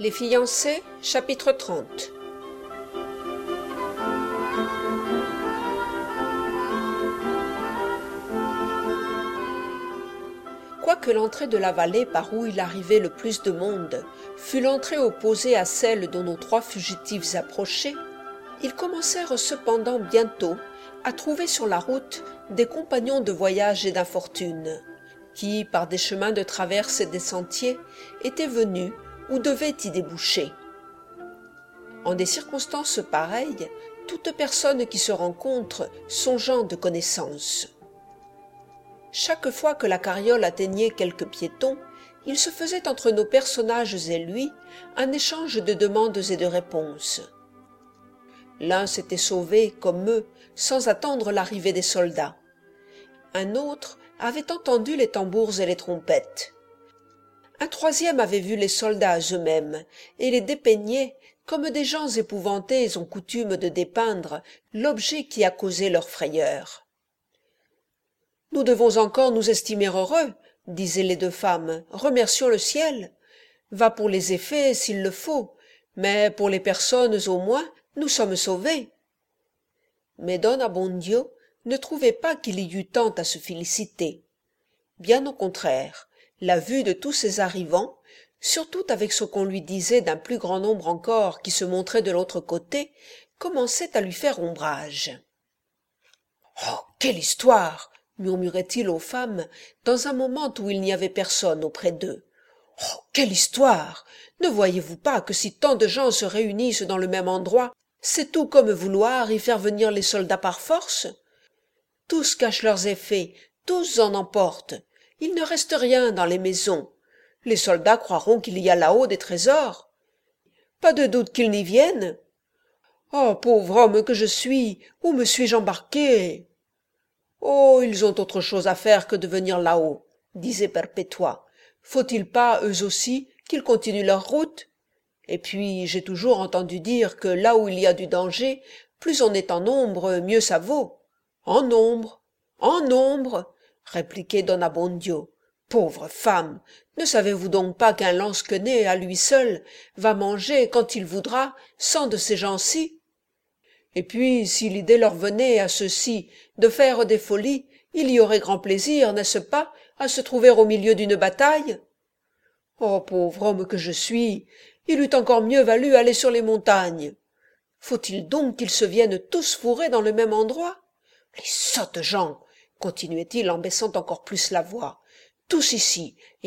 Les fiancés, chapitre 30. Quoique l'entrée de la vallée par où il arrivait le plus de monde fût l'entrée opposée à celle dont nos trois fugitifs approchaient, ils commencèrent cependant bientôt à trouver sur la route des compagnons de voyage et d'infortune, qui, par des chemins de traverse et des sentiers, étaient venus ou devaient y déboucher. En des circonstances pareilles, toute personne qui se rencontre sont gens de connaissance. Chaque fois que la carriole atteignait quelques piétons, il se faisait entre nos personnages et lui un échange de demandes et de réponses. L'un s'était sauvé, comme eux, sans attendre l'arrivée des soldats. Un autre avait entendu les tambours et les trompettes. Un troisième avait vu les soldats eux-mêmes et les dépeignait comme des gens épouvantés ont coutume de dépeindre l'objet qui a causé leur frayeur. « Nous devons encore nous estimer heureux, » disaient les deux femmes, « remercions le ciel. Va pour les effets s'il le faut, mais pour les personnes au moins, nous sommes sauvés. » Mais Don Abbondio ne trouvait pas qu'il y eût tant à se féliciter. Bien au contraire, la vue de tous ces arrivants, surtout avec ce qu'on lui disait d'un plus grand nombre encore qui se montrait de l'autre côté, commençait à lui faire ombrage. « Oh, quelle histoire !» murmurait-il aux femmes dans un moment où il n'y avait personne auprès d'eux. « Oh, quelle histoire ! Ne voyez-vous pas que si tant de gens se réunissent dans le même endroit, c'est tout comme vouloir y faire venir les soldats par force? Tous cachent leurs effets, tous en emportent. Il ne reste rien dans les maisons. Les soldats croiront qu'il y a là-haut des trésors. Pas de doute qu'ils n'y viennent. Oh, pauvre homme que je suis, où me suis-je embarqué? Oh, ils ont autre chose à faire que de venir là-haut, disait Perpétua. Faut-il pas, eux aussi, qu'ils continuent leur route? Et puis, j'ai toujours entendu dire que là où il y a du danger, plus on est en nombre, mieux ça vaut. En nombre, répliquait Don Abbondio. Pauvre femme, ne savez-vous donc pas qu'un lansquenet, à lui seul, va manger, quand il voudra, 100 de ces gens-ci? Et puis, si l'idée leur venait à ceux-ci de faire des folies, il y aurait grand plaisir, n'est-ce pas, à se trouver au milieu d'une bataille? Oh, pauvre homme que je suis, il eût encore mieux valu aller sur les montagnes. Faut-il donc qu'ils se viennent tous fourrer dans le même endroit? Les sottes gens, continuait-il en baissant encore plus la voix, tous ici, et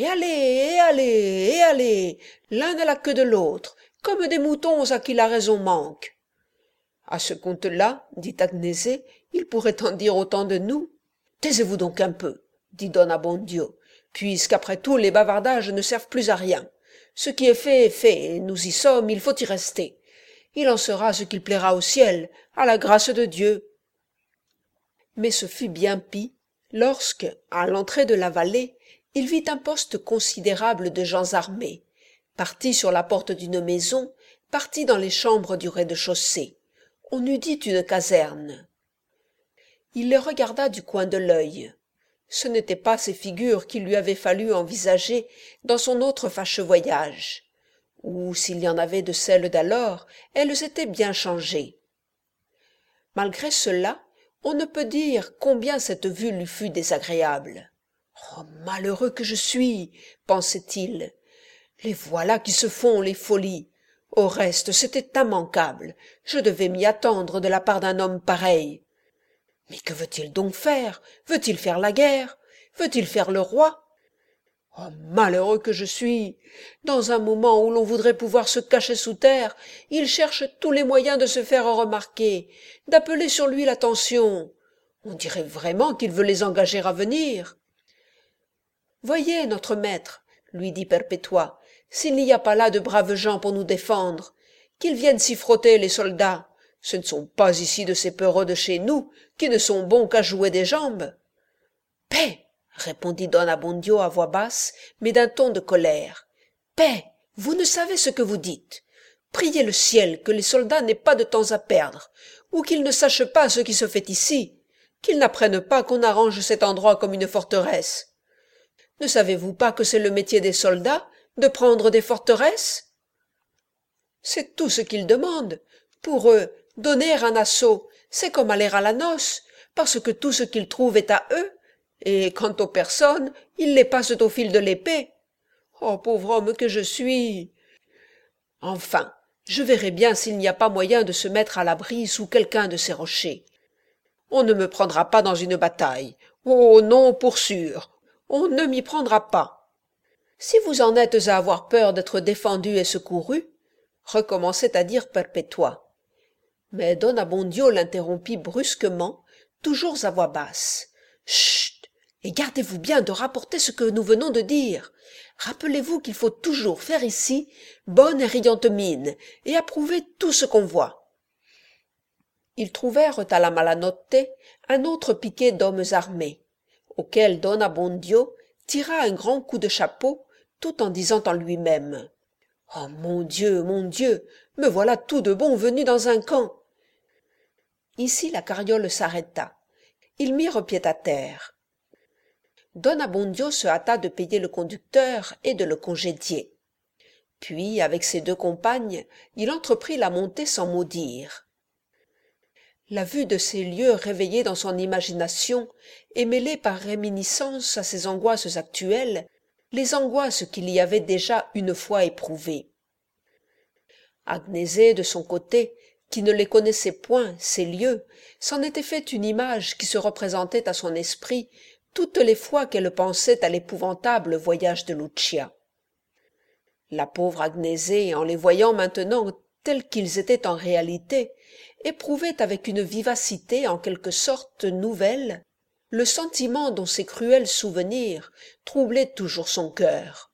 allez, l'un à la queue de l'autre, comme des moutons à qui la raison manque. À ce compte-là, dit Agnese, il pourrait en dire autant de nous. Taisez-vous donc un peu, dit Don Abbondio, puisqu'après tout les bavardages ne servent plus à rien. Ce qui est fait, et nous y sommes, il faut y rester. Il en sera ce qu'il plaira au ciel, à la grâce de Dieu. Mais ce fut bien pis lorsque, à l'entrée de la vallée, il vit un poste considérable de gens armés, partis sur la porte d'une maison, partis dans les chambres du rez-de-chaussée. On eût dit une caserne. Il les regarda du coin de l'œil. Ce n'étaient pas ces figures qu'il lui avait fallu envisager dans son autre fâcheux voyage, ou s'il y en avait de celles d'alors, elles étaient bien changées. Malgré cela, on ne peut dire combien cette vue lui fut désagréable. « Oh, malheureux que je suis !» pensait-il. « Les voilà qui se font les folies. Au reste, c'était immanquable. Je devais m'y attendre de la part d'un homme pareil. Mais que veut-il donc faire? Veut-il faire la guerre? Veut-il faire le roi? Oh, malheureux que je suis! Dans un moment où l'on voudrait pouvoir se cacher sous terre, il cherche tous les moyens de se faire remarquer, d'appeler sur lui l'attention. On dirait vraiment qu'il veut les engager à venir. « Voyez, notre maître, lui dit Perpétua, s'il n'y a pas là de braves gens pour nous défendre, qu'ils viennent s'y frotter, les soldats. Ce ne sont pas ici de ces peureux de chez nous, qui ne sont bons qu'à jouer des jambes. »« Paix !» répondit Don Abbondio à voix basse, mais d'un ton de colère. « Paix ! Vous ne savez ce que vous dites. Priez le ciel que les soldats n'aient pas de temps à perdre, ou qu'ils ne sachent pas ce qui se fait ici, qu'ils n'apprennent pas qu'on arrange cet endroit comme une forteresse. Ne savez-vous pas que c'est le métier des soldats de prendre des forteresses? C'est tout ce qu'ils demandent. Pour eux, donner un assaut, c'est comme aller à la noce, parce que tout ce qu'ils trouvent est à eux, et quant aux personnes, ils les passent au fil de l'épée. Oh, pauvre homme que je suis! Enfin, je verrai bien s'il n'y a pas moyen de se mettre à l'abri sous quelqu'un de ces rochers. On ne me prendra pas dans une bataille. Oh non, pour sûr. On ne m'y prendra pas. Si vous en êtes à avoir peur d'être défendu et secouru, recommençait à dire Perpétua. Mais Don Abbondio l'interrompit brusquement, toujours à voix basse. Chut! Et gardez-vous bien de rapporter ce que nous venons de dire. Rappelez-vous qu'il faut toujours faire ici bonne et riante mine, et approuver tout ce qu'on voit. Ils trouvèrent à la Malanotte un autre piquet d'hommes armés, auquel Don Abbondio tira un grand coup de chapeau, tout en disant en lui-même « Oh mon Dieu, me voilà tout de bon venu dans un camp !» Ici la carriole s'arrêta. Ils mirent pied à terre. Don Abbondio se hâta de payer le conducteur et de le congédier. Puis, avec ses 2 compagnes, il entreprit la montée sans mot dire. La vue de ces lieux réveillés dans son imagination et mêlés par réminiscence à ses angoisses actuelles, les angoisses qu'il y avait déjà une fois éprouvées. Agnésée, de son côté, qui ne les connaissait point, ces lieux, s'en était fait une image qui se représentait à son esprit toutes les fois qu'elle pensait à l'épouvantable voyage de Lucia. La pauvre Agnésée, en les voyant maintenant tels qu'ils étaient en réalité, éprouvait avec une vivacité en quelque sorte nouvelle le sentiment dont ces cruels souvenirs troublaient toujours son cœur.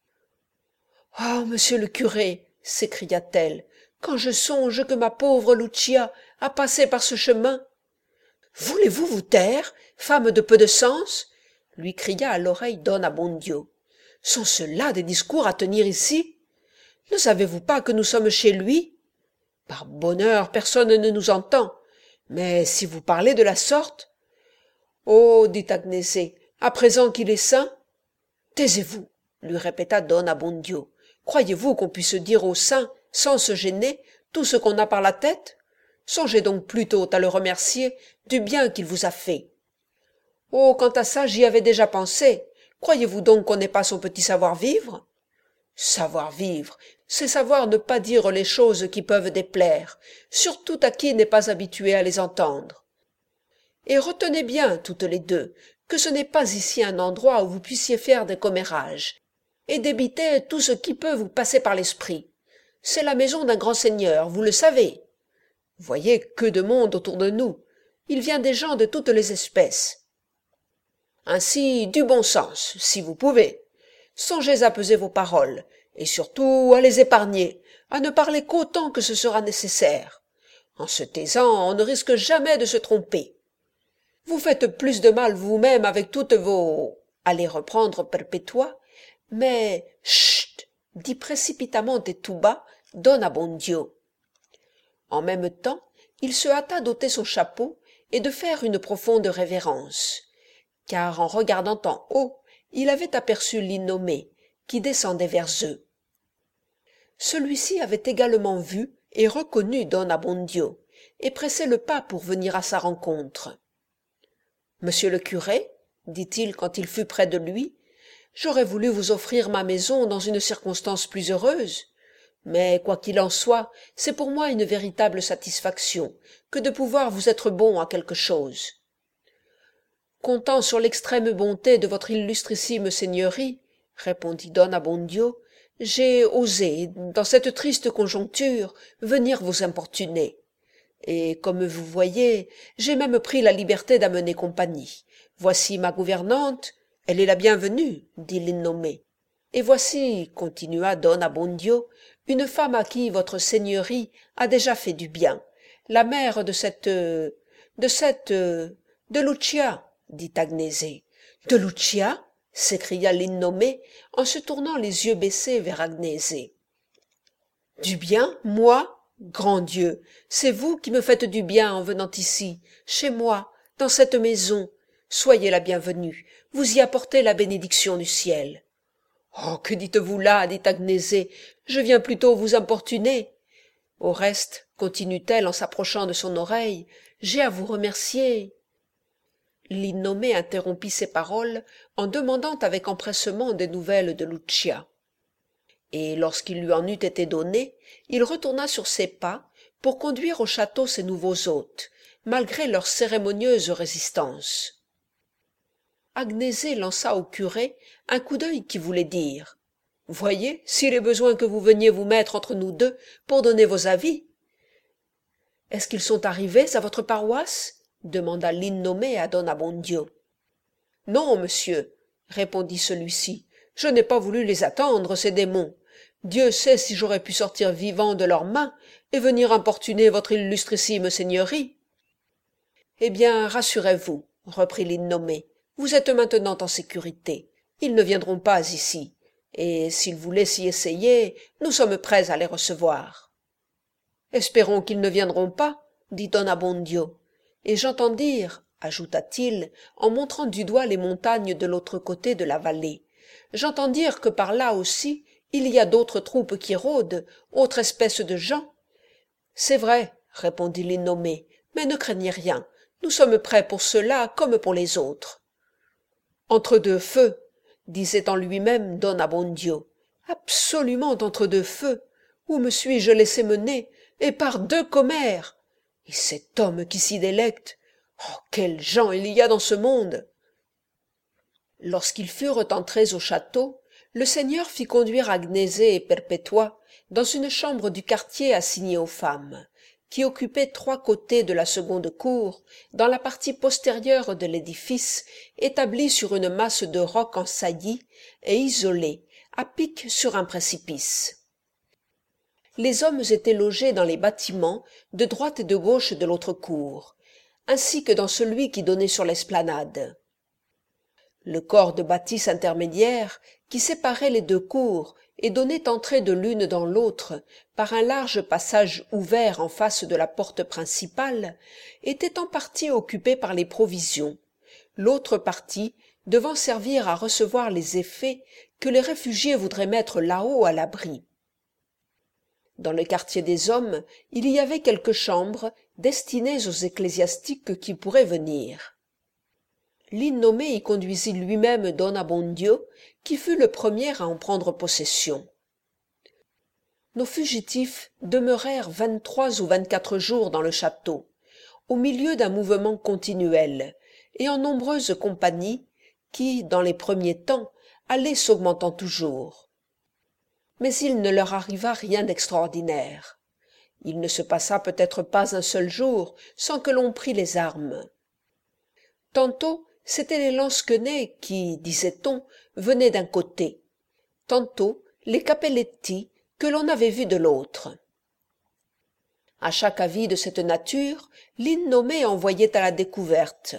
« Ah, monsieur le curé !» s'écria-t-elle, « quand je songe que ma pauvre Lucia a passé par ce chemin !»« Voulez-vous vous taire, femme de peu de sens ?» lui cria à l'oreille Don Abbondio. « Sont-ce là des discours à tenir ici? Ne savez-vous pas que nous sommes chez lui? Par bonheur, personne ne nous entend, mais si vous parlez de la sorte... » « Oh, dit Agnésée, à présent qu'il est saint... »« Taisez-vous, lui répéta Don Abbondio. Croyez-vous qu'on puisse dire au saint, sans se gêner, tout ce qu'on a par la tête? Songez donc plutôt à le remercier du bien qu'il vous a fait. »« Oh, quant à ça, j'y avais déjà pensé. Croyez-vous donc qu'on n'ait pas son petit savoir-vivre? » »« Savoir-vivre, c'est savoir ne pas dire les choses qui peuvent déplaire, surtout à qui n'est pas habitué à les entendre. Et retenez bien, toutes les 2, que ce n'est pas ici un endroit où vous puissiez faire des commérages, et débiter tout ce qui peut vous passer par l'esprit. C'est la maison d'un grand seigneur, vous le savez. Voyez que de monde autour de nous. Il vient des gens de toutes les espèces. Ainsi, du bon sens, si vous pouvez. Songez à peser vos paroles, et surtout à les épargner, à ne parler qu'autant que ce sera nécessaire. En se taisant, on ne risque jamais de se tromper. Vous faites plus de mal vous-même avec toutes vos... allez reprendre Perpétua, mais... Chut! Dit précipitamment et tout bas Don Abbondio. En même temps, il se hâta d'ôter son chapeau et de faire une profonde révérence, car en regardant en haut, il avait aperçu l'innommé, qui descendait vers eux. Celui-ci avait également vu et reconnu Don Abbondio, et pressait le pas pour venir à sa rencontre. « Monsieur le curé, dit-il quand il fut près de lui, j'aurais voulu vous offrir ma maison dans une circonstance plus heureuse, mais quoi qu'il en soit, c'est pour moi une véritable satisfaction que de pouvoir vous être bon à quelque chose. Comptant sur l'extrême bonté de votre illustrissime seigneurie, répondit Don Abbondio, j'ai osé, dans cette triste conjoncture, venir vous importuner. Et comme vous voyez, j'ai même pris la liberté d'amener compagnie. Voici ma gouvernante, elle est la bienvenue, dit l'innommé. Et voici, continua Don Abbondio, une femme à qui votre seigneurie a déjà fait du bien, la mère de Lucia, dit Agnésée. De Lucia? S'écria l'innommé en se tournant les yeux baissés vers Agnésée. Du bien, moi? Grand Dieu, c'est vous qui me faites du bien en venant ici, chez moi, dans cette maison. Soyez la bienvenue, vous y apportez la bénédiction du ciel. Oh, que dites-vous là, dit Agnésée, je viens plutôt vous importuner. Au reste, continue-t-elle en s'approchant de son oreille, j'ai à vous remercier. L'innommé interrompit ses paroles en demandant avec empressement des nouvelles de Lucia. Et lorsqu'il lui en eut été donné, il retourna sur ses pas pour conduire au château ses nouveaux hôtes, malgré leur cérémonieuse résistance. Agnésée lança au curé un coup d'œil qui voulait dire « Voyez, s'il est besoin que vous veniez vous mettre entre nous deux pour donner vos avis. »« Est-ce qu'ils sont arrivés à votre paroisse ?» demanda l'innommé à don Abbondio. « Non, monsieur, » répondit celui-ci, « je n'ai pas voulu les attendre, ces démons. Dieu sait si j'aurais pu sortir vivant de leurs mains et venir importuner votre illustrissime seigneurie. »« Eh bien, rassurez-vous, » reprit l'innommé, « vous êtes maintenant en sécurité. Ils ne viendront pas ici, et s'ils voulaient s'y essayer, nous sommes prêts à les recevoir. »« Espérons qu'ils ne viendront pas, » dit don Abbondio, « et j'entends dire, ajouta-t-il, en montrant du doigt les montagnes de l'autre côté de la vallée, j'entends dire que par là aussi il y a d'autres troupes qui rôdent, autre espèce de gens. »« C'est vrai, » répondit l'innommé, « mais ne craignez rien, nous sommes prêts pour cela comme pour les autres. » Entre deux feux, disait en lui-même don Abbondio, absolument entre deux feux, où me suis-je laissé mener, et par deux commères. Et cet homme qui s'y délecte, oh, quels gens il y a dans ce monde. Lorsqu'ils furent entrés au château, le seigneur fit conduire Agnésée et Perpétua dans une chambre du quartier assignée aux femmes, qui occupait 3 côtés de la seconde cour, dans la partie postérieure de l'édifice, établi sur une masse de roc en saillie et isolé, à pic sur un précipice. Les hommes étaient logés dans les bâtiments de droite et de gauche de l'autre cour, ainsi que dans celui qui donnait sur l'esplanade. Le corps de bâtisse intermédiaire, qui séparait les 2 cours et donnait entrée de l'une dans l'autre par un large passage ouvert en face de la porte principale, était en partie occupé par les provisions, l'autre partie devant servir à recevoir les effets que les réfugiés voudraient mettre là-haut à l'abri. Dans le quartier des hommes, il y avait quelques chambres destinées aux ecclésiastiques qui pourraient venir. L'innommé y conduisit lui-même don Abbondio, qui fut le premier à en prendre possession. Nos fugitifs demeurèrent 23 ou 24 jours dans le château, au milieu d'un mouvement continuel, et en nombreuses compagnies qui, dans les premiers temps, allaient s'augmentant toujours. Mais il ne leur arriva rien d'extraordinaire. Il ne se passa peut-être pas un seul jour sans que l'on prît les armes. Tantôt, c'étaient les lansquenets qui, disait-on, venaient d'un côté, tantôt les Cappelletti que l'on avait vus de l'autre. À chaque avis de cette nature, l'innommé envoyait à la découverte.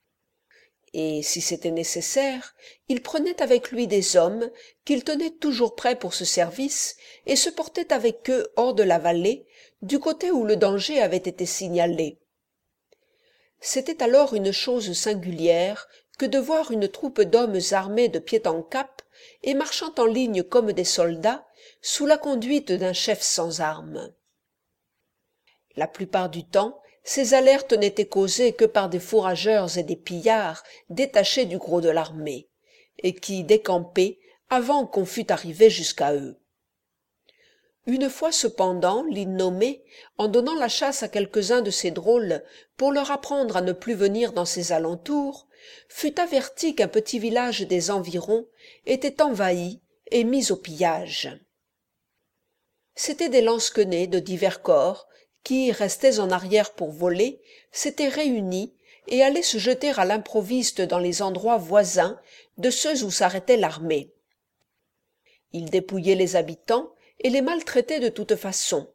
Et si c'était nécessaire, il prenait avec lui des hommes qu'il tenait toujours prêts pour ce service et se portait avec eux hors de la vallée, du côté où le danger avait été signalé. C'était alors une chose singulière que de voir une troupe d'hommes armés de pied en cap et marchant en ligne comme des soldats, sous la conduite d'un chef sans armes. La plupart du temps, ces alertes n'étaient causées que par des fourrageurs et des pillards détachés du gros de l'armée, et qui décampaient avant qu'on fût arrivé jusqu'à eux. Une fois cependant, l'innommé, en donnant la chasse à quelques-uns de ces drôles pour leur apprendre à ne plus venir dans ses alentours, fut averti qu'un petit village des environs était envahi et mis au pillage. C'étaient des lansquenets de divers corps qui, restés en arrière pour voler, s'étaient réunis et allaient se jeter à l'improviste dans les endroits voisins de ceux où s'arrêtait l'armée. Ils dépouillaient les habitants et les maltraitaient de toute façon.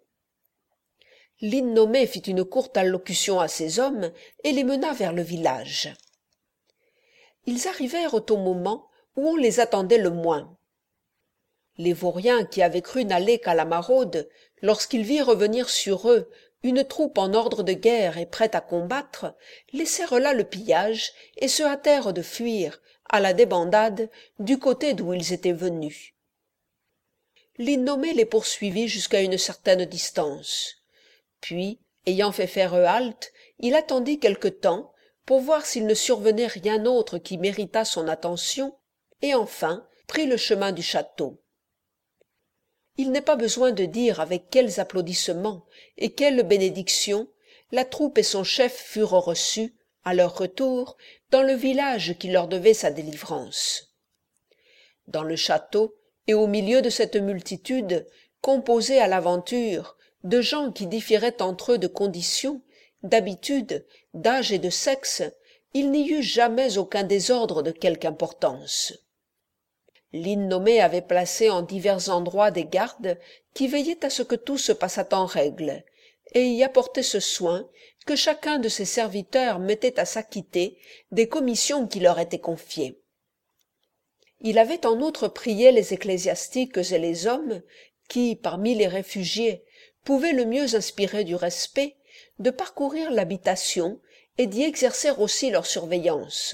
L'innommé fit une courte allocution à ces hommes et les mena vers le village. Ils arrivèrent au moment où on les attendait le moins. Les vauriens qui avaient cru n'aller qu'à la maraude, lorsqu'ils virent revenir sur eux une troupe en ordre de guerre et prête à combattre, laissèrent là le pillage et se hâtèrent de fuir, à la débandade, du côté d'où ils étaient venus. L'innommé les poursuivit jusqu'à une certaine distance. Puis, ayant fait faire halte, il attendit quelque temps pour voir s'il ne survenait rien autre qui méritât son attention, et enfin prit le chemin du château. Il n'est pas besoin de dire avec quels applaudissements et quelles bénédictions la troupe et son chef furent reçus, à leur retour, dans le village qui leur devait sa délivrance. Dans le château, et au milieu de cette multitude, composée à l'aventure, de gens qui différaient entre eux de condition, d'habitude, d'âge et de sexe, il n'y eut jamais aucun désordre de quelque importance. L'innommé avait placé en divers endroits des gardes qui veillaient à ce que tout se passât en règle, et y apportaient ce soin que chacun de ses serviteurs mettait à s'acquitter des commissions qui leur étaient confiées. Il avait en outre prié les ecclésiastiques et les hommes, qui, parmi les réfugiés, pouvaient le mieux inspirer du respect, de parcourir l'habitation et d'y exercer aussi leur surveillance.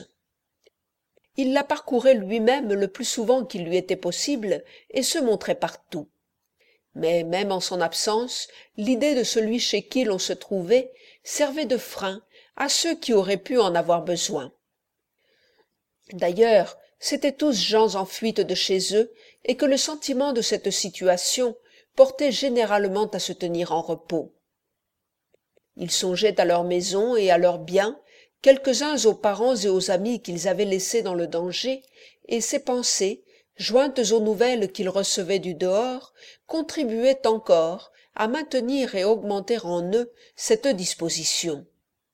Il la parcourait lui-même le plus souvent qu'il lui était possible et se montrait partout. Mais même en son absence, l'idée de celui chez qui l'on se trouvait servait de frein à ceux qui auraient pu en avoir besoin. D'ailleurs, c'étaient tous gens en fuite de chez eux et que le sentiment de cette situation portait généralement à se tenir en repos. Ils songeaient à leur maison et à leurs biens, quelques-uns aux parents et aux amis qu'ils avaient laissés dans le danger, et ces pensées, jointes aux nouvelles qu'ils recevaient du dehors, contribuaient encore à maintenir et augmenter en eux cette disposition.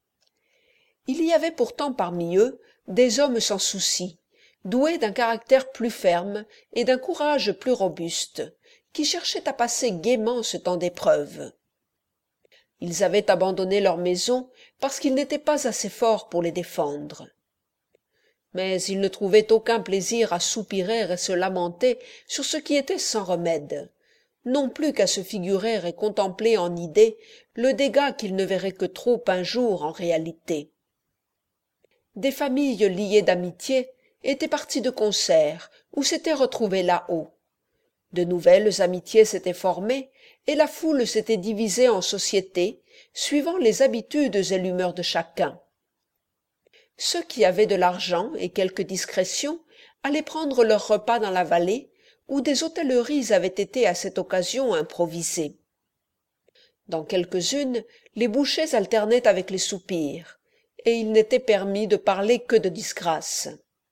Il y avait pourtant parmi eux des hommes sans souci, doués d'un caractère plus ferme et d'un courage plus robuste, qui cherchaient à passer gaiement ce temps d'épreuve. Ils avaient abandonné leur maison parce qu'ils n'étaient pas assez forts pour les défendre. Mais ils ne trouvaient aucun plaisir à soupirer et se lamenter sur ce qui était sans remède, non plus qu'à se figurer et contempler en idée le dégât qu'ils ne verraient que trop un jour en réalité. Des familles liées d'amitié étaient parties de concert ou s'étaient retrouvées là-haut. De nouvelles amitiés s'étaient formées et la foule s'était divisée en sociétés, suivant les habitudes et l'humeur de chacun. Ceux qui avaient de l'argent et quelque discrétion allaient prendre leur repas dans la vallée, où des hôtelleries avaient été à cette occasion improvisées. Dans quelques-unes, les bouchées alternaient avec les soupirs, et il n'était permis de parler que de disgrâces.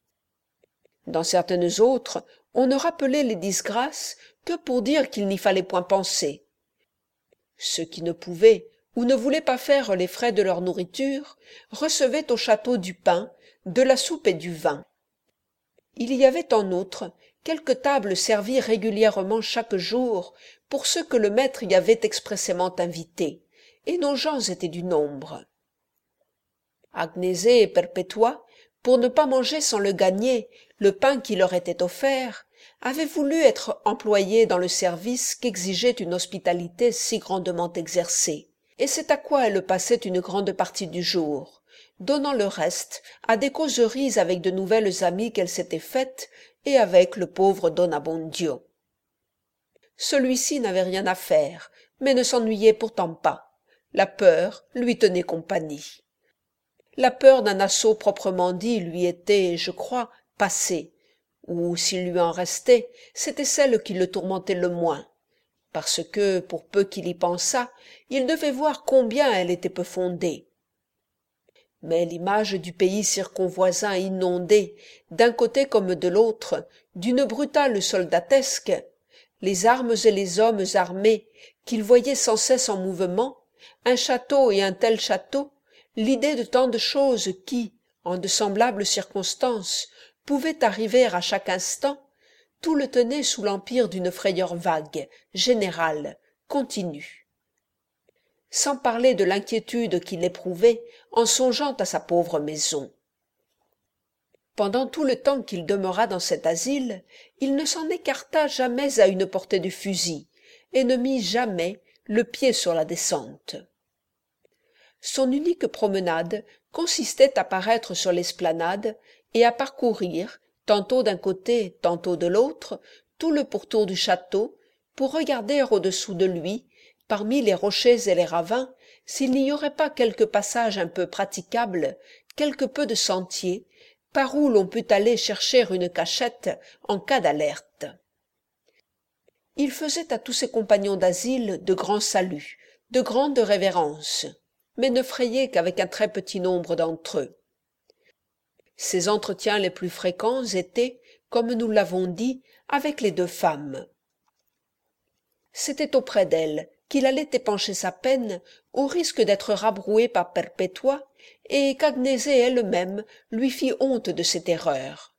Dans certaines autres, on ne rappelait les disgrâces que pour dire qu'il n'y fallait point penser. Ceux qui ne pouvaient ou ne voulaient pas faire les frais de leur nourriture recevaient au château du pain, de la soupe et du vin. Il y avait en outre quelques tables servies régulièrement chaque jour pour ceux que le maître y avait expressément invités, et nos gens étaient du nombre. Agnésée et Perpétua, pour ne pas manger sans le gagner le pain qui leur était offert, avaient voulu être employées dans le service qu'exigeait une hospitalité si grandement exercée, et c'est à quoi elles passaient une grande partie du jour, donnant le reste à des causeries avec de nouvelles amies qu'elles s'étaient faites et avec le pauvre Don Abbondio. Celui-ci n'avait rien à faire, mais ne s'ennuyait pourtant pas. La peur lui tenait compagnie. La peur d'un assaut proprement dit lui était, je crois, passée, ou s'il lui en restait, c'était celle qui le tourmentait le moins, parce que, pour peu qu'il y pensât, il devait voir combien elle était peu fondée. Mais l'image du pays circonvoisin inondé, d'un côté comme de l'autre, d'une brutale soldatesque, les armes et les hommes armés qu'il voyait sans cesse en mouvement, un château et un tel château, l'idée de tant de choses qui, en de semblables circonstances, pouvaient arriver à chaque instant, tout le tenait sous l'empire d'une frayeur vague, générale, continue. Sans parler de l'inquiétude qu'il éprouvait en songeant à sa pauvre maison. Pendant tout le temps qu'il demeura dans cet asile, il ne s'en écarta jamais à une portée de fusil, et ne mit jamais le pied sur la descente. Son unique promenade consistait à paraître sur l'esplanade et à parcourir, tantôt d'un côté, tantôt de l'autre, tout le pourtour du château, pour regarder au-dessous de lui, parmi les rochers et les ravins, s'il n'y aurait pas quelques passages un peu praticables, quelque peu de sentiers, par où l'on pût aller chercher une cachette en cas d'alerte. Il faisait à tous ses compagnons d'asile de grands saluts, de grandes révérences, mais ne frayait qu'avec un très petit nombre d'entre eux. Ses entretiens les plus fréquents étaient, comme nous l'avons dit, avec les deux femmes. C'était auprès d'elles qu'il allait épancher sa peine, au risque d'être rabroué par Perpétua, et qu'Agnésée elle-même lui fit honte de cette erreur.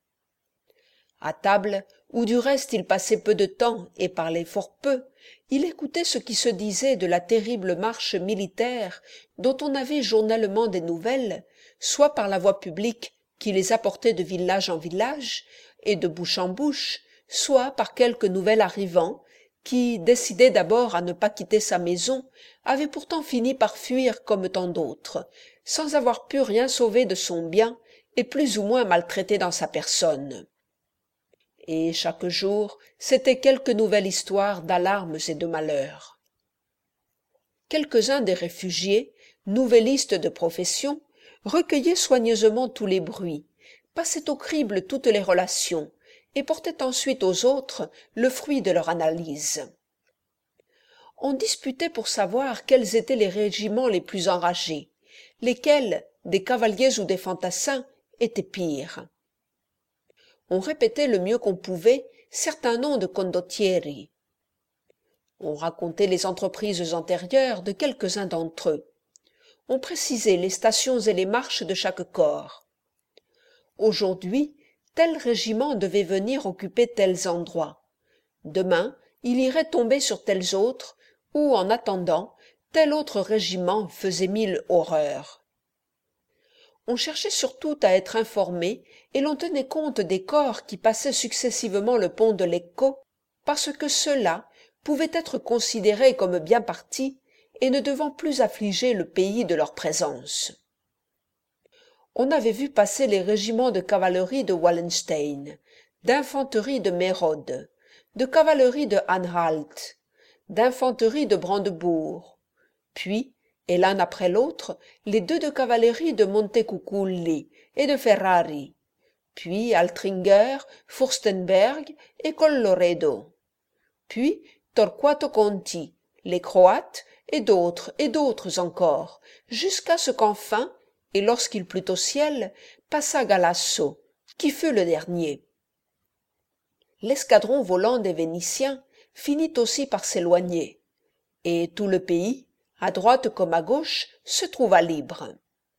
À table, où du reste il passait peu de temps et parlait fort peu, il écoutait ce qui se disait de la terrible marche militaire dont on avait journellement des nouvelles, soit par la voie publique qui les apportait de village en village et de bouche en bouche, soit par quelque nouvel arrivant qui, décidé d'abord à ne pas quitter sa maison, avait pourtant fini par fuir comme tant d'autres, sans avoir pu rien sauver de son bien et plus ou moins maltraité dans sa personne. Et chaque jour, c'était quelque nouvelle histoire d'alarmes et de malheurs. Quelques-uns des réfugiés, nouvellistes de profession, recueillaient soigneusement tous les bruits, passaient au crible toutes les relations, et portaient ensuite aux autres le fruit de leur analyse. On disputait pour savoir quels étaient les régiments les plus enragés, lesquels, des cavaliers ou des fantassins, étaient pires. On répétait le mieux qu'on pouvait certains noms de condottieri. On racontait les entreprises antérieures de quelques-uns d'entre eux. On précisait les stations et les marches de chaque corps. Aujourd'hui, tel régiment devait venir occuper tels endroits. Demain, il irait tomber sur tels autres, ou, en attendant, tel autre régiment faisait 1000 horreurs. On cherchait surtout à être informé, et l'on tenait compte des corps qui passaient successivement le pont de Lecco, parce que ceux-là pouvaient être considérés comme bien partis et ne devant plus affliger le pays de leur présence. On avait vu passer les régiments de cavalerie de Wallenstein, d'infanterie de Mérode, de cavalerie de Anhalt, d'infanterie de Brandebourg, puis, et l'un après l'autre, les deux de cavalerie de Montecuculli et de Ferrari, puis Altringer, Furstenberg et Colloredo, puis Torquato Conti, les Croates et d'autres encore, jusqu'à ce qu'enfin, et lorsqu'il plut au ciel, passa Galasso, qui fut le dernier. L'escadron volant des Vénitiens finit aussi par s'éloigner, et tout le pays, à droite comme à gauche, se trouva libre.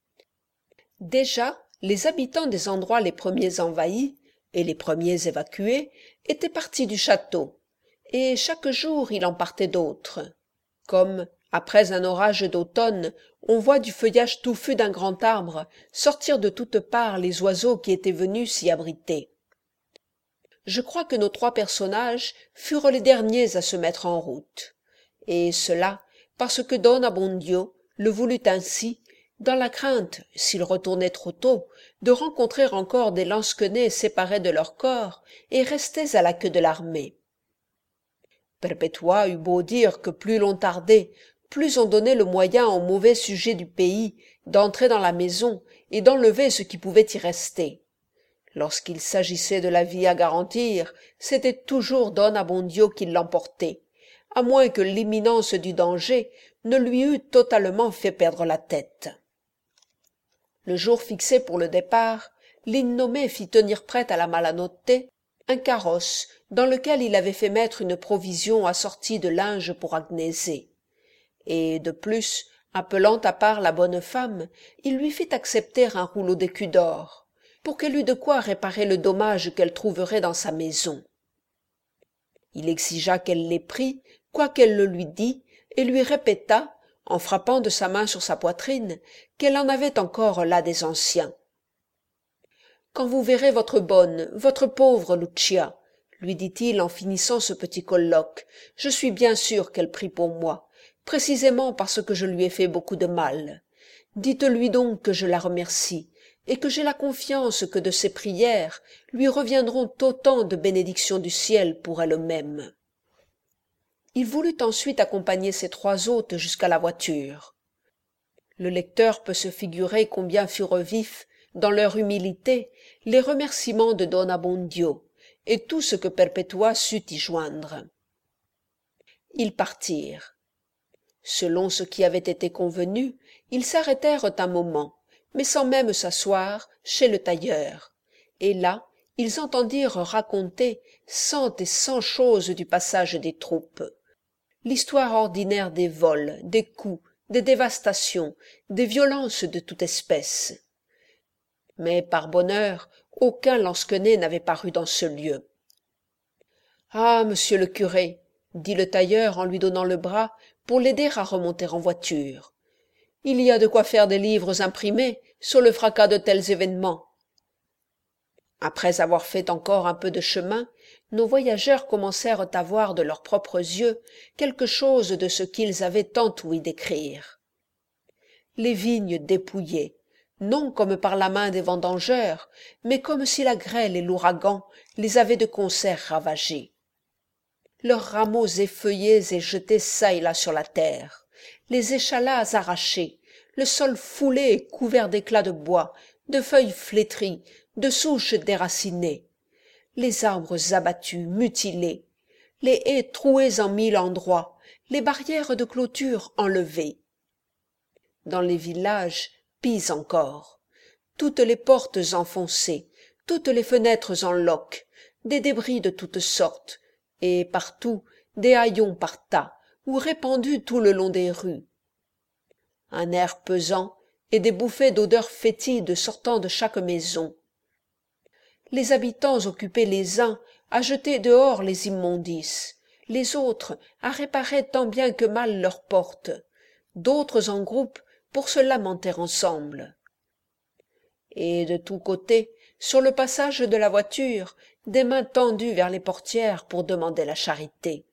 Déjà, les habitants des endroits les premiers envahis et les premiers évacués étaient partis du château, et chaque jour il en partait d'autres, comme, après un orage d'automne, on voit du feuillage touffu d'un grand arbre sortir de toutes parts les oiseaux qui étaient venus s'y abriter. Je crois que nos trois personnages furent les derniers à se mettre en route, et cela parce que Don Abbondio le voulut ainsi, dans la crainte, s'ils retournaient trop tôt, de rencontrer encore des lansquenets séparés de leur corps et restés à la queue de l'armée. Perpétua eut beau dire que plus l'on tardait, plus on donnait le moyen aux mauvais sujets du pays d'entrer dans la maison et d'enlever ce qui pouvait y rester. Lorsqu'il s'agissait de la vie à garantir, c'était toujours Don Abbondio qui l'emportait, à moins que l'imminence du danger ne lui eût totalement fait perdre la tête. Le jour fixé pour le départ, l'innommé fit tenir prêt à la Malanotte un carrosse dans lequel il avait fait mettre une provision assortie de linge pour Agnésée. Et, de plus, appelant à part la bonne femme, il lui fit accepter un rouleau d'écus d'or, pour qu'elle eût de quoi réparer le dommage qu'elle trouverait dans sa maison. Il exigea qu'elle les prît, quoiqu'elle le lui dît, et lui répéta, en frappant de sa main sur sa poitrine, qu'elle en avait encore là des anciens. « Quand vous verrez votre bonne, votre pauvre Lucia, lui dit-il en finissant ce petit colloque, je suis bien sûr qu'elle prie pour moi, précisément parce que je lui ai fait beaucoup de mal. Dites-lui donc que je la remercie, et que j'ai la confiance que de ses prières lui reviendront autant de bénédictions du ciel pour elle-même. » Il voulut ensuite accompagner ses trois hôtes jusqu'à la voiture. Le lecteur peut se figurer combien furent vifs, dans leur humilité, les remerciements de Don Abbondio, et tout ce que Perpétua sut y joindre. Ils partirent. Selon ce qui avait été convenu, ils s'arrêtèrent un moment, mais sans même s'asseoir, chez le tailleur, et là ils entendirent raconter cent et cent choses du passage des troupes, l'histoire ordinaire des vols, des coups, des dévastations, des violences de toute espèce. Mais par bonheur, aucun lansquenet n'avait paru dans ce lieu. « Ah, monsieur le curé, dit le tailleur en lui donnant le bras pour l'aider à remonter en voiture, il y a de quoi faire des livres imprimés sur le fracas de tels événements. » Après avoir fait encore un peu de chemin, nos voyageurs commencèrent à voir de leurs propres yeux quelque chose de ce qu'ils avaient tant ouï décrire. Les vignes dépouillées, non comme par la main des vendangeurs, mais comme si la grêle et l'ouragan les avaient de concert ravagées. Leurs rameaux effeuillés et jetés çà et là sur la terre, les échalas arrachés, le sol foulé et couvert d'éclats de bois, de feuilles flétries, de souches déracinées, les arbres abattus, mutilés, les haies trouées en mille endroits, les barrières de clôture enlevées. Dans les villages, pis encore, toutes les portes enfoncées, toutes les fenêtres en loques, des débris de toutes sortes, et partout des haillons par tas ou répandus tout le long des rues. Un air pesant et des bouffées d'odeurs fétides sortant de chaque maison. Les habitants occupés les uns à jeter dehors les immondices, les autres à réparer tant bien que mal leurs portes, d'autres en groupe pour se lamenter ensemble. Et de tous côtés, sur le passage de la voiture, des mains tendues vers les portières pour demander la charité.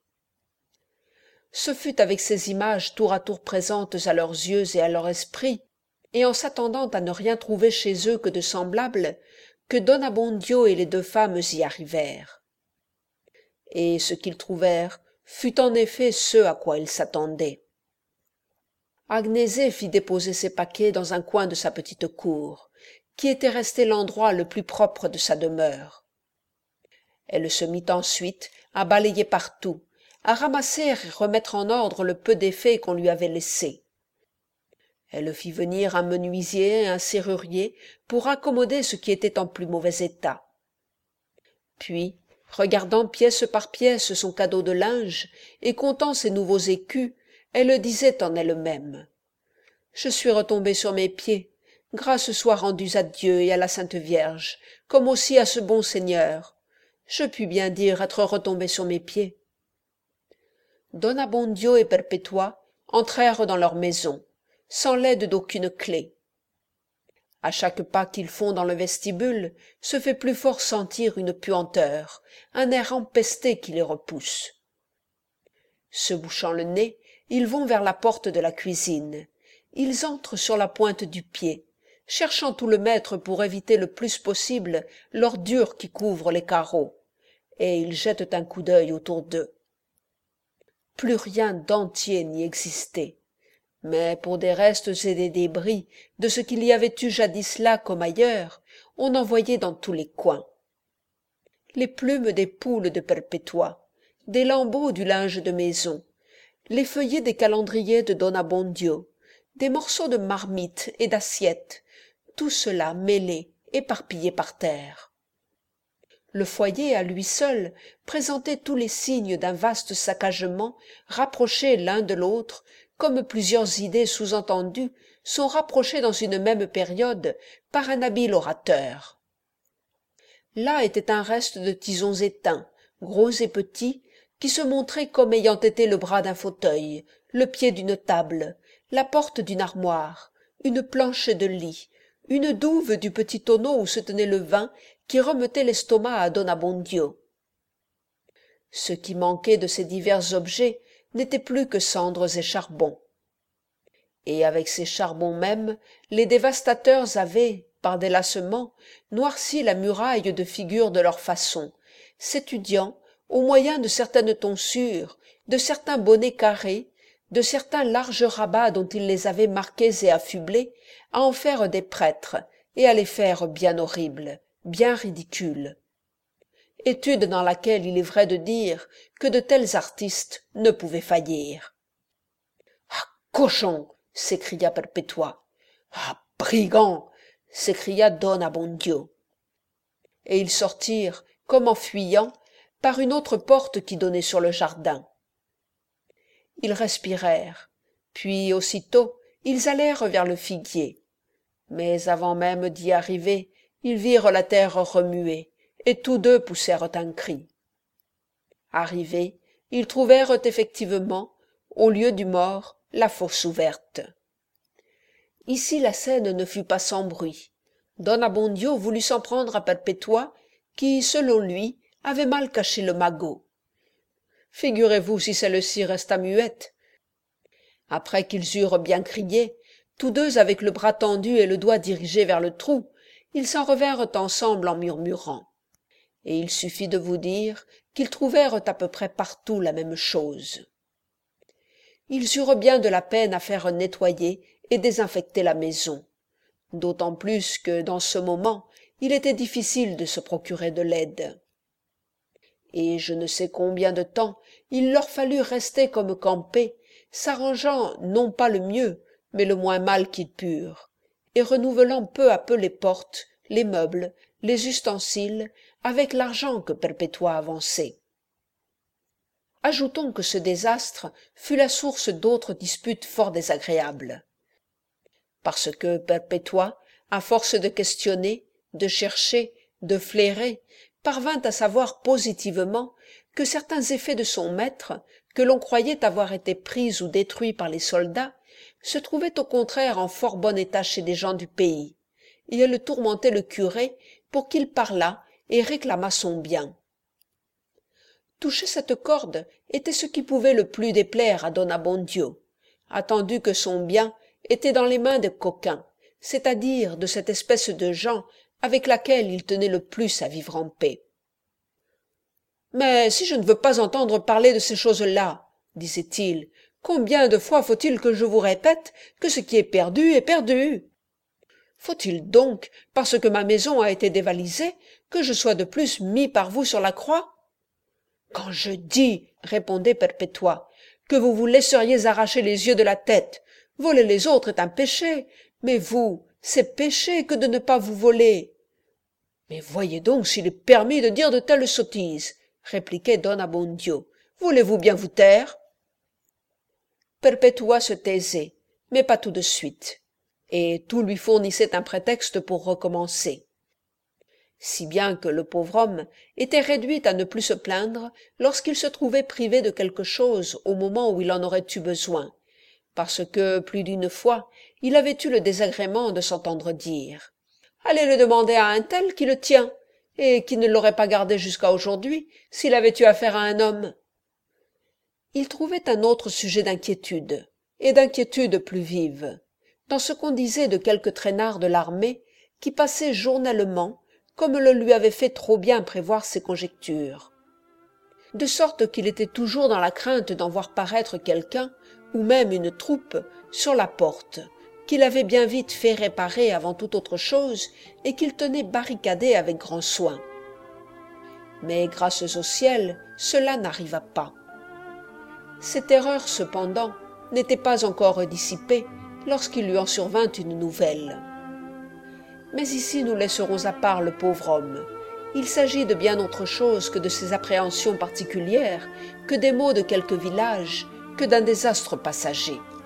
Ce fut avec ces images tour à tour présentes à leurs yeux et à leur esprit, et en s'attendant à ne rien trouver chez eux que de semblable, que Don Abbondio et les deux femmes y arrivèrent. Et ce qu'ils trouvèrent fut en effet ce à quoi ils s'attendaient. Agnésée fit déposer ses paquets dans un coin de sa petite cour, qui était resté l'endroit le plus propre de sa demeure. Elle se mit ensuite à balayer partout, à ramasser et remettre en ordre le peu d'effets qu'on lui avait laissés. Elle fit venir un menuisier et un serrurier pour accommoder ce qui était en plus mauvais état. Puis, regardant pièce par pièce son cadeau de linge et comptant ses nouveaux écus, elle disait en elle-même: « Je suis retombée sur mes pieds, grâce soit rendue à Dieu et à la Sainte Vierge, comme aussi à ce bon Seigneur. Je puis bien dire être retombée sur mes pieds. » Don Abbondio et Perpétua entrèrent dans leur maison, sans l'aide d'aucune clé. À chaque pas qu'ils font dans le vestibule, se fait plus fort sentir une puanteur, un air empesté qui les repousse. Se bouchant le nez, ils vont vers la porte de la cuisine. Ils entrent sur la pointe du pied, cherchant tout le mètre pour éviter le plus possible l'ordure qui couvre les carreaux, et ils jettent un coup d'œil autour d'eux. Plus rien d'entier n'y existait, mais pour des restes et des débris de ce qu'il y avait eu jadis là comme ailleurs, on en voyait dans tous les coins. Les plumes des poules de Perpétua, des lambeaux du linge de maison, les feuillets des calendriers de Don Abbondio, des morceaux de marmites et d'assiettes, tout cela mêlé, éparpillé par terre. Le foyer à lui seul présentait tous les signes d'un vaste saccagement rapprochés l'un de l'autre, comme plusieurs idées sous-entendues sont rapprochées dans une même période par un habile orateur. Là était un reste de tisons éteints, gros et petits, qui se montraient comme ayant été le bras d'un fauteuil, le pied d'une table, la porte d'une armoire, une planche de lit, une douve du petit tonneau où se tenait le vin qui remettait l'estomac à Don Abbondio. Ce qui manquait de ces divers objets n'était plus que cendres et charbons. Et avec ces charbons mêmes, les dévastateurs avaient, par délassement, noirci la muraille de figures de leur façon, s'étudiant, au moyen de certaines tonsures, de certains bonnets carrés, de certains larges rabats dont il les avait marqués et affublés, à en faire des prêtres et à les faire bien horribles, bien ridicules. Étude dans laquelle il est vrai de dire que de tels artistes ne pouvaient faillir. « Ah, cochon !» s'écria Perpétua. « Ah, brigand !» s'écria Don Abbondio. Et ils sortirent, comme en fuyant, par une autre porte qui donnait sur le jardin. Ils respirèrent, puis aussitôt ils allèrent vers le figuier. Mais avant même d'y arriver, ils virent la terre remuer, et tous deux poussèrent un cri. Arrivés, ils trouvèrent effectivement, au lieu du mort, la fosse ouverte. Ici la scène ne fut pas sans bruit. Don Abbondio voulut s'en prendre à Perpétua, qui, selon lui, avait mal caché le magot. Figurez-vous si celle-ci resta muette. Après qu'ils eurent bien crié, tous deux avec le bras tendu et le doigt dirigé vers le trou, ils s'en revinrent ensemble en murmurant. Et il suffit de vous dire qu'ils trouvèrent à peu près partout la même chose. Ils eurent bien de la peine à faire nettoyer et désinfecter la maison, d'autant plus que, dans ce moment, il était difficile de se procurer de l'aide. Et je ne sais combien de temps il leur fallut rester comme campés, s'arrangeant non pas le mieux, mais le moins mal qu'ils purent, et renouvelant peu à peu les portes, les meubles, les ustensiles, avec l'argent que Perpétua avançait. Ajoutons que ce désastre fut la source d'autres disputes fort désagréables. Parce que Perpétua, à force de questionner, de chercher, de flairer, parvint à savoir positivement que certains effets de son maître, que l'on croyait avoir été pris ou détruits par les soldats, se trouvaient au contraire en fort bon état chez des gens du pays, et elle tourmentait le curé pour qu'il parlât et réclamât son bien. Toucher cette corde était ce qui pouvait le plus déplaire à Don Abbondio, attendu que son bien était dans les mains des coquins, c'est-à-dire de cette espèce de gens avec laquelle il tenait le plus à vivre en paix. « Mais si je ne veux pas entendre parler de ces choses-là, disait-il, combien de fois faut-il que je vous répète que ce qui est perdu est perdu? Faut-il donc, parce que ma maison a été dévalisée, que je sois de plus mis par vous sur la croix? Quand je dis, répondait Perpétua, que vous vous laisseriez arracher les yeux de la tête, voler les autres est un péché, mais vous, c'est péché que de ne pas vous voler. Mais voyez donc s'il est permis de dire de telles sottises, répliquait Don Abbondio. Voulez-vous bien vous taire? Perpétua se taisait, mais pas tout de suite, et tout lui fournissait un prétexte pour recommencer. Si bien que le pauvre homme était réduit à ne plus se plaindre lorsqu'il se trouvait privé de quelque chose au moment où il en aurait eu besoin, parce que, plus d'une fois, il avait eu le désagrément de s'entendre dire « Allez le demander à un tel qui le tient, et qui ne l'aurait pas gardé jusqu'à aujourd'hui s'il avait eu affaire à un homme. » Il trouvait un autre sujet d'inquiétude, et d'inquiétude plus vive, dans ce qu'on disait de quelques traînards de l'armée qui passaient journellement, comme le lui avait fait trop bien prévoir ses conjectures. De sorte qu'il était toujours dans la crainte d'en voir paraître quelqu'un, ou même une troupe, sur la porte, qu'il avait bien vite fait réparer avant toute autre chose et qu'il tenait barricadée avec grand soin. Mais grâce au ciel, cela n'arriva pas. Cette terreur, cependant, n'était pas encore dissipée lorsqu'il lui en survint une nouvelle. Mais ici nous laisserons à part le pauvre homme. Il s'agit de bien autre chose que de ses appréhensions particulières, que des maux de quelques villages, que d'un désastre passager.